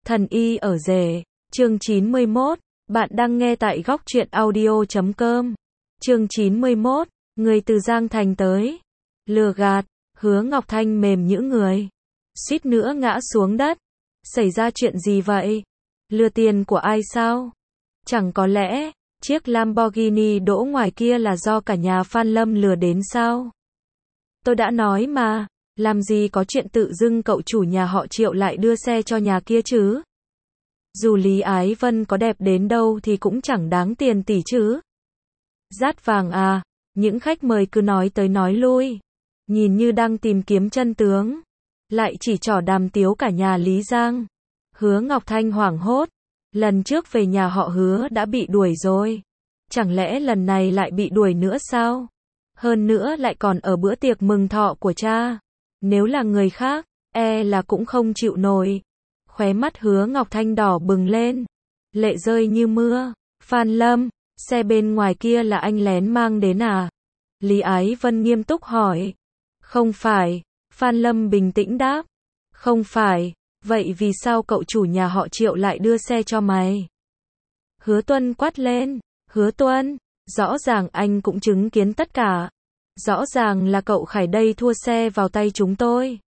Thần y ở rể, chương 91, bạn đang nghe tại góc truyện audio.com. Chương 91, người từ Giang Thành tới. Lừa gạt, Hứa Ngọc Thanh mềm nhũn người. Suýt nữa ngã xuống đất. Xảy ra chuyện gì vậy? Lừa tiền của ai sao? Chẳng có lẽ, chiếc Lamborghini đỗ ngoài kia là do cả nhà Phan Lâm lừa đến sao? Tôi đã nói mà, làm gì có chuyện tự dưng cậu chủ nhà họ Triệu lại đưa xe cho nhà kia chứ? Dù Lý Ái Vân có đẹp đến đâu thì cũng chẳng đáng tiền tỷ chứ. Dát vàng à, những khách mời cứ nói tới nói lui. Nhìn như đang tìm kiếm chân tướng. Lại chỉ trỏ đàm tiếu cả nhà Lý Giang. Hứa Ngọc Thanh hoảng hốt. Lần trước về nhà họ Hứa đã bị đuổi rồi. Chẳng lẽ lần này lại bị đuổi nữa sao? Hơn nữa lại còn ở bữa tiệc mừng thọ của cha. Nếu là người khác, là cũng không chịu nổi. Khóe mắt Hứa Ngọc Thanh đỏ bừng lên. Lệ rơi như mưa. Phan Lâm, xe bên ngoài kia là anh lén mang đến à? Lý Ái Vân nghiêm túc hỏi. Không phải. Phan Lâm bình tĩnh đáp. Không phải. Vậy vì sao cậu chủ nhà họ Triệu lại đưa xe cho mày? Hứa Tuân quát lên. Hứa Tuân, rõ ràng anh cũng chứng kiến tất cả. Rõ ràng là cậu Khải đây thua xe vào tay chúng tôi.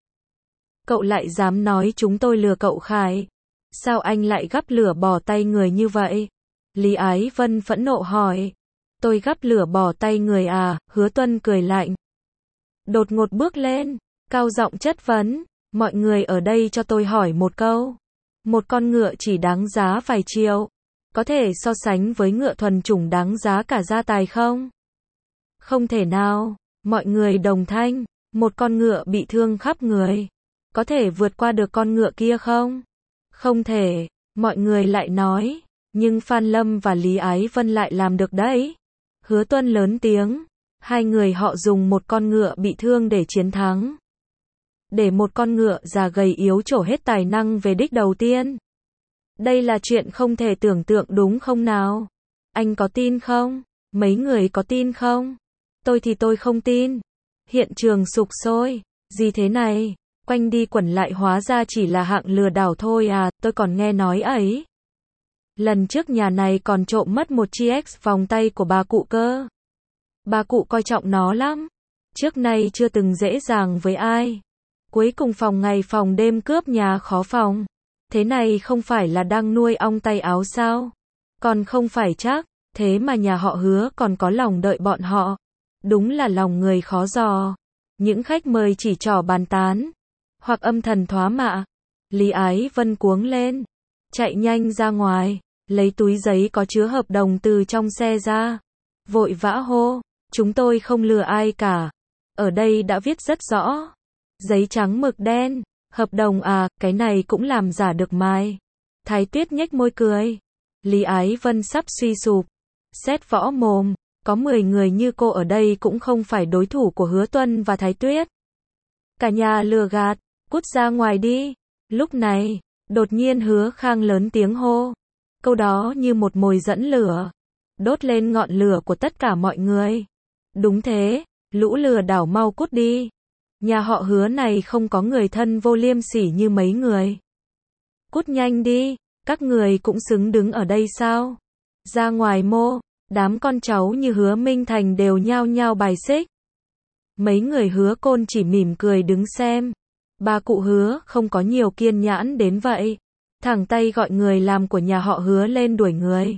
Cậu lại dám nói chúng tôi lừa cậu Khải. Sao anh lại gắp lửa bỏ tay người như vậy? Lý Ái Vân phẫn nộ hỏi. Tôi gắp lửa bỏ tay người à? Hứa Tuân cười lạnh. Đột ngột bước lên, cao giọng chất vấn. Mọi người ở đây cho tôi hỏi một câu. Một con ngựa chỉ đáng giá vài triệu. Có thể so sánh với ngựa thuần chủng đáng giá cả gia tài không? Không thể nào. Mọi người đồng thanh. Một con ngựa bị thương khắp người. Có thể vượt qua được con ngựa kia không? Không thể. Mọi người lại nói. Nhưng Phan Lâm và Lý Ái Vân lại làm được đấy. Hứa Tuân lớn tiếng. Hai người họ dùng một con ngựa bị thương để chiến thắng. Để một con ngựa già gầy yếu trổ hết tài năng về đích đầu tiên. Đây là chuyện không thể tưởng tượng đúng không nào? Anh có tin không? Mấy người có tin không? Tôi thì tôi không tin. Hiện trường sục sôi. Gì thế này? Quanh đi quẩn lại hóa ra chỉ là hạng lừa đảo thôi à, tôi còn nghe nói ấy. Lần trước nhà này còn trộm mất một chiếc vòng tay của bà cụ cơ. Bà cụ coi trọng nó lắm. Trước nay chưa từng dễ dàng với ai. Cuối cùng phòng ngày phòng đêm cướp nhà khó phòng. Thế này không phải là đang nuôi ong tay áo sao? Còn không phải chắc, thế mà nhà họ Hứa còn có lòng đợi bọn họ. Đúng là lòng người khó dò. Những khách mời chỉ trỏ bàn tán. Hoặc âm thầm thoá mạ. Lý Ái Vân cuống lên. Chạy nhanh ra ngoài. Lấy túi giấy có chứa hợp đồng từ trong xe ra. Vội vã hô. Chúng tôi không lừa ai cả. Ở đây đã viết rất rõ. Giấy trắng mực đen. Hợp đồng à, cái này cũng làm giả được mai. Thái Tuyết nhếch môi cười. Lý Ái Vân sắp suy sụp. Xét võ mồm. Có 10 người như cô ở đây cũng không phải đối thủ của Hứa Tuân và Thái Tuyết. Cả nhà lừa gạt. Cút ra ngoài đi. Lúc này, đột nhiên Hứa Khang lớn tiếng hô. Câu đó như một mồi dẫn lửa. Đốt lên ngọn lửa của tất cả mọi người. Đúng thế, lũ lừa đảo mau cút đi. Nhà họ Hứa này không có người thân vô liêm sỉ như mấy người. Cút nhanh đi, các người cũng xứng đứng ở đây sao? Ra ngoài mô, đám con cháu như Hứa Minh Thành đều nhao nhao bài xích. Mấy người Hứa Côn chỉ mỉm cười đứng xem. Bà cụ Hứa không có nhiều kiên nhẫn đến vậy. Thẳng tay gọi người làm của nhà họ Hứa lên đuổi người.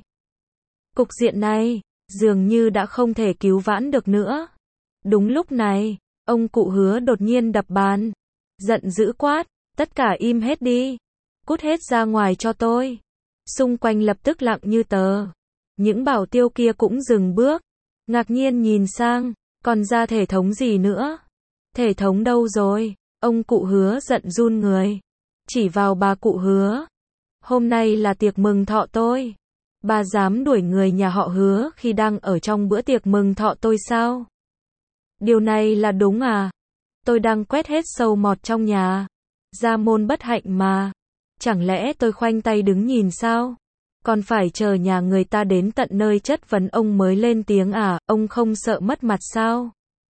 Cục diện này, dường như đã không thể cứu vãn được nữa. Đúng lúc này, ông cụ Hứa đột nhiên đập bàn. Giận dữ quát, tất cả im hết đi. Cút hết ra ngoài cho tôi. Xung quanh lập tức lặng như tờ. Những bảo tiêu kia cũng dừng bước. Ngạc nhiên nhìn sang, còn ra thể thống gì nữa? Thể thống đâu rồi? Ông cụ Hứa giận run người. Chỉ vào bà cụ Hứa. Hôm nay là tiệc mừng thọ tôi. Bà dám đuổi người nhà họ Hứa khi đang ở trong bữa tiệc mừng thọ tôi sao? Điều này là đúng à? Tôi đang quét hết sâu mọt trong nhà. Gia môn bất hạnh mà. Chẳng lẽ tôi khoanh tay đứng nhìn sao? Còn phải chờ nhà người ta đến tận nơi chất vấn ông mới lên tiếng à? Ông không sợ mất mặt sao?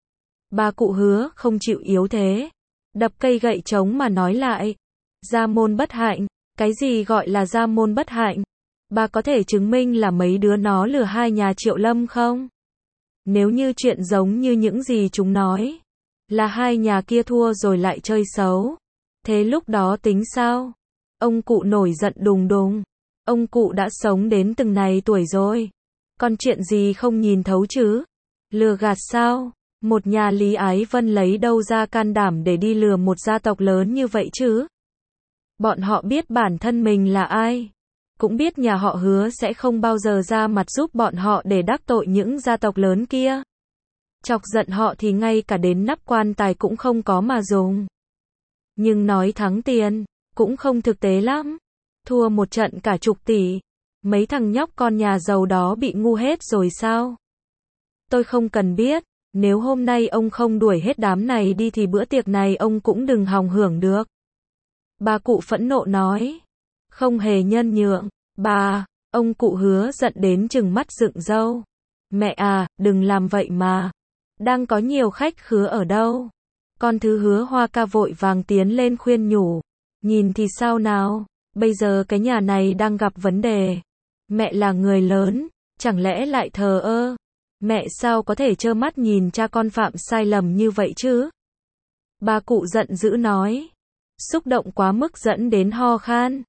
Bà cụ Hứa không chịu yếu thế. Đập cây gậy trống mà nói lại. Gia môn bất hạnh. Cái gì gọi là gia môn bất hạnh? Bà có thể chứng minh là mấy đứa nó lừa hai nhà Triệu Lâm không? Nếu như chuyện giống như những gì chúng nói, là hai nhà kia thua rồi lại chơi xấu, thế lúc đó tính sao? Ông cụ nổi giận đùng đùng. Ông cụ đã sống đến từng này tuổi rồi, còn chuyện gì không nhìn thấu chứ? Lừa gạt sao? Một nhà Lý Ái Vân lấy đâu ra can đảm để đi lừa một gia tộc lớn như vậy chứ? Bọn họ biết bản thân mình là ai, cũng biết nhà họ Hứa sẽ không bao giờ ra mặt giúp bọn họ để đắc tội những gia tộc lớn kia. Chọc giận họ thì ngay cả đến nắp quan tài cũng không có mà dùng. Nhưng nói thắng tiền, cũng không thực tế lắm. Thua một trận cả chục tỷ, mấy thằng nhóc con nhà giàu đó bị ngu hết rồi sao? Tôi không cần biết, nếu hôm nay ông không đuổi hết đám này đi thì bữa tiệc này ông cũng đừng hòng hưởng được. Bà cụ phẫn nộ nói, không hề nhân nhượng. Bà, ông cụ Hứa giận đến trừng mắt dựng râu. Mẹ à, đừng làm vậy mà. Đang có nhiều khách khứa ở đâu? Con thứ Hứa Hoa Ca vội vàng tiến lên khuyên nhủ. Nhìn thì sao nào, bây giờ cái nhà này đang gặp vấn đề. Mẹ là người lớn, chẳng lẽ lại thờ ơ? Mẹ sao có thể trơ mắt nhìn cha con phạm sai lầm như vậy chứ? Bà cụ giận dữ nói. Xúc động quá mức dẫn đến ho khan.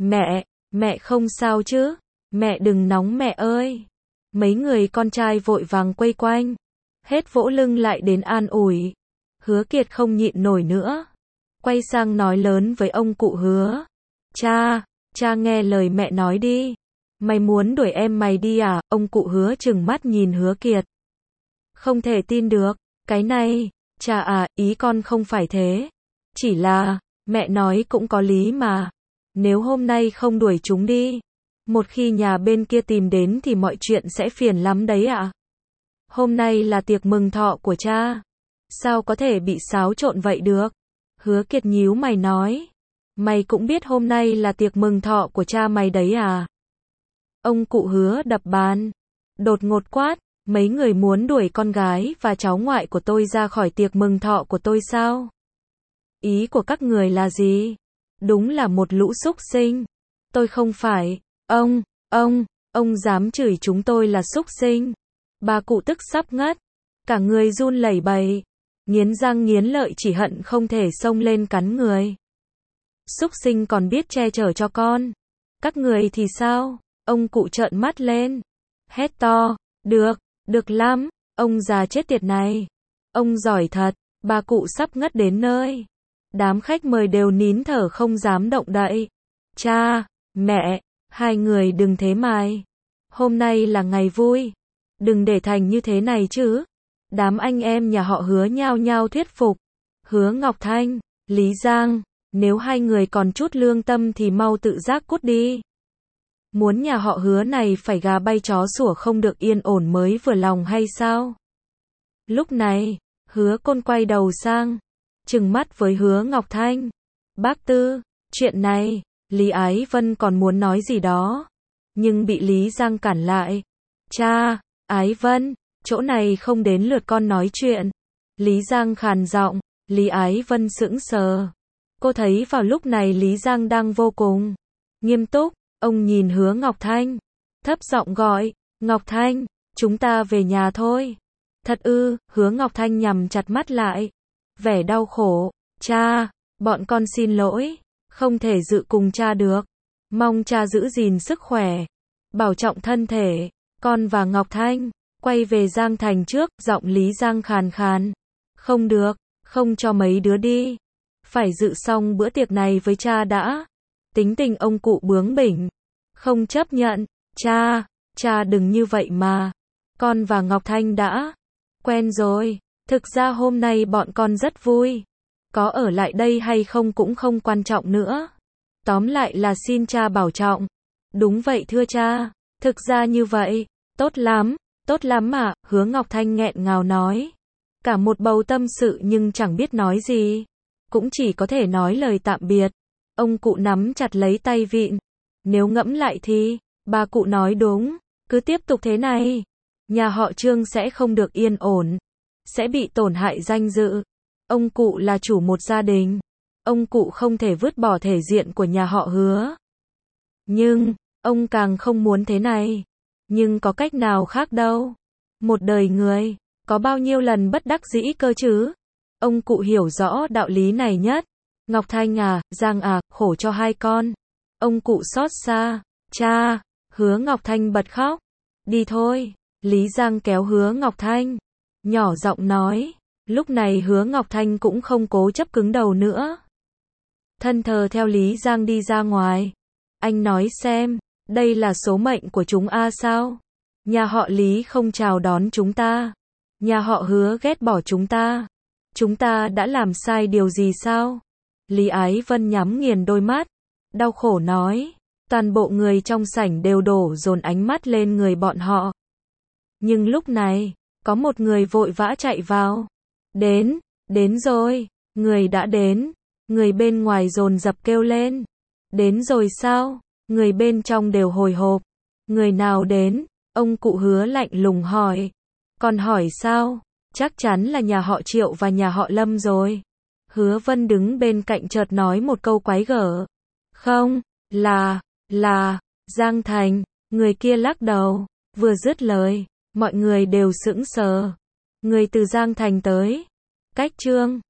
Mẹ không sao chứ? Mẹ đừng nóng mẹ ơi. Mấy người con trai vội vàng quây quanh. Hết vỗ lưng lại đến an ủi. Hứa Kiệt không nhịn nổi nữa. Quay sang nói lớn với ông cụ Hứa. Cha nghe lời mẹ nói đi. Mày muốn đuổi em mày đi à? Ông cụ Hứa trừng mắt nhìn Hứa Kiệt. Không thể tin được. Cái này, cha à, ý con không phải thế. Chỉ là, mẹ nói cũng có lý mà. Nếu hôm nay không đuổi chúng đi, một khi nhà bên kia tìm đến thì mọi chuyện sẽ phiền lắm đấy ạ. Hôm nay là tiệc mừng thọ của cha. Sao có thể bị xáo trộn vậy được? Hứa Kiệt nhíu mày nói. Mày cũng biết hôm nay là tiệc mừng thọ của cha mày đấy à? Ông cụ Hứa đập bàn. Đột ngột quát. Mấy người muốn đuổi con gái và cháu ngoại của tôi ra khỏi tiệc mừng thọ của tôi sao? Ý của các người là gì? Đúng là một lũ súc sinh. Tôi không phải. Ông dám chửi chúng tôi là súc sinh. Bà cụ tức sắp ngất. Cả người run lẩy bẩy. Nghiến răng nghiến lợi chỉ hận không thể xông lên cắn người. Súc sinh còn biết che chở cho con. Các người thì sao? Ông cụ trợn mắt lên. Hét to. Được lắm. Ông già chết tiệt này. Ông giỏi thật. Bà cụ sắp ngất đến nơi. Đám khách mời đều nín thở không dám động đậy. Cha, mẹ, hai người đừng thế mài. Hôm nay là ngày vui. Đừng để thành như thế này chứ. Đám anh em nhà họ Hứa nhao nhao thuyết phục. Hứa Ngọc Thanh, Lý Giang, nếu hai người còn chút lương tâm thì mau tự giác cút đi. Muốn nhà họ Hứa này phải gà bay chó sủa không được yên ổn mới vừa lòng hay sao? Lúc này, Hứa Côn quay đầu sang, trừng mắt với Hứa Ngọc Thanh. Bác Tư, chuyện này, Lý Ái Vân còn muốn nói gì đó, nhưng bị Lý Giang cản lại. Cha, Ái Vân, chỗ này không đến lượt con nói chuyện. Lý Giang khàn giọng. Lý Ái Vân sững sờ. Cô thấy vào lúc này Lý Giang đang vô cùng nghiêm túc. Ông nhìn Hứa Ngọc Thanh, thấp giọng gọi. Ngọc Thanh, chúng ta về nhà thôi. Thật ư? Hứa Ngọc Thanh nhắm chặt mắt lại, vẻ đau khổ. Cha, bọn con xin lỗi, không thể dự cùng cha được. Mong cha giữ gìn sức khỏe, bảo trọng thân thể. Con và Ngọc Thanh quay về Giang Thành trước. Giọng Lý Giang khàn khàn. Không được, không cho mấy đứa đi. Phải dự xong bữa tiệc này với cha đã. Tính tình ông cụ bướng bỉnh. Không chấp nhận. Cha đừng như vậy mà. Con và Ngọc Thanh đã quen rồi. Thực ra hôm nay bọn con rất vui. Có ở lại đây hay không cũng không quan trọng nữa. Tóm lại là xin cha bảo trọng. Đúng vậy thưa cha. Thực ra như vậy. Tốt lắm mà. Hứa Ngọc Thanh nghẹn ngào nói. Cả một bầu tâm sự nhưng chẳng biết nói gì. Cũng chỉ có thể nói lời tạm biệt. Ông cụ nắm chặt lấy tay vịn. Nếu ngẫm lại thì, bà cụ nói đúng. Cứ tiếp tục thế này, nhà họ Trương sẽ không được yên ổn. Sẽ bị tổn hại danh dự. Ông cụ là chủ một gia đình. ông cụ không thể vứt bỏ thể diện của nhà họ Hứa. Nhưng, ông càng không muốn thế này. Nhưng có cách nào khác đâu. Một đời người, có bao nhiêu lần bất đắc dĩ cơ chứ? Ông cụ hiểu rõ đạo lý này nhất. Ngọc Thanh à, Giang à, khổ cho hai con. Ông cụ xót xa. Cha, Hứa Ngọc Thanh bật khóc. Đi thôi. Lý Giang kéo Hứa Ngọc Thanh. Nhỏ giọng nói. Lúc này Hứa Ngọc Thanh cũng không cố chấp cứng đầu nữa. Thân thờ theo Lý Giang đi ra ngoài. Anh nói xem, đây là số mệnh của chúng sao? Nhà họ Lý không chào đón chúng ta. Nhà họ Hứa ghét bỏ chúng ta. Chúng ta đã làm sai điều gì sao? Lý Ái Vân nhắm nghiền đôi mắt. Đau khổ nói. Toàn bộ người trong sảnh đều đổ dồn ánh mắt lên người bọn họ. Nhưng lúc này, có một người vội vã chạy vào. Đến rồi, người đã đến. Người bên ngoài dồn dập kêu lên. Đến rồi sao? Người bên trong đều hồi hộp. Người nào đến? Ông cụ Hứa lạnh lùng hỏi. Còn hỏi sao? Chắc chắn là nhà họ Triệu và nhà họ Lâm rồi. Hứa Vân đứng bên cạnh chợt nói một câu quái gở. Không, là, Giang Thành. Người kia lắc đầu. Vừa dứt lời, mọi người đều sững sờ. Người từ Giang Thành tới. Cách chương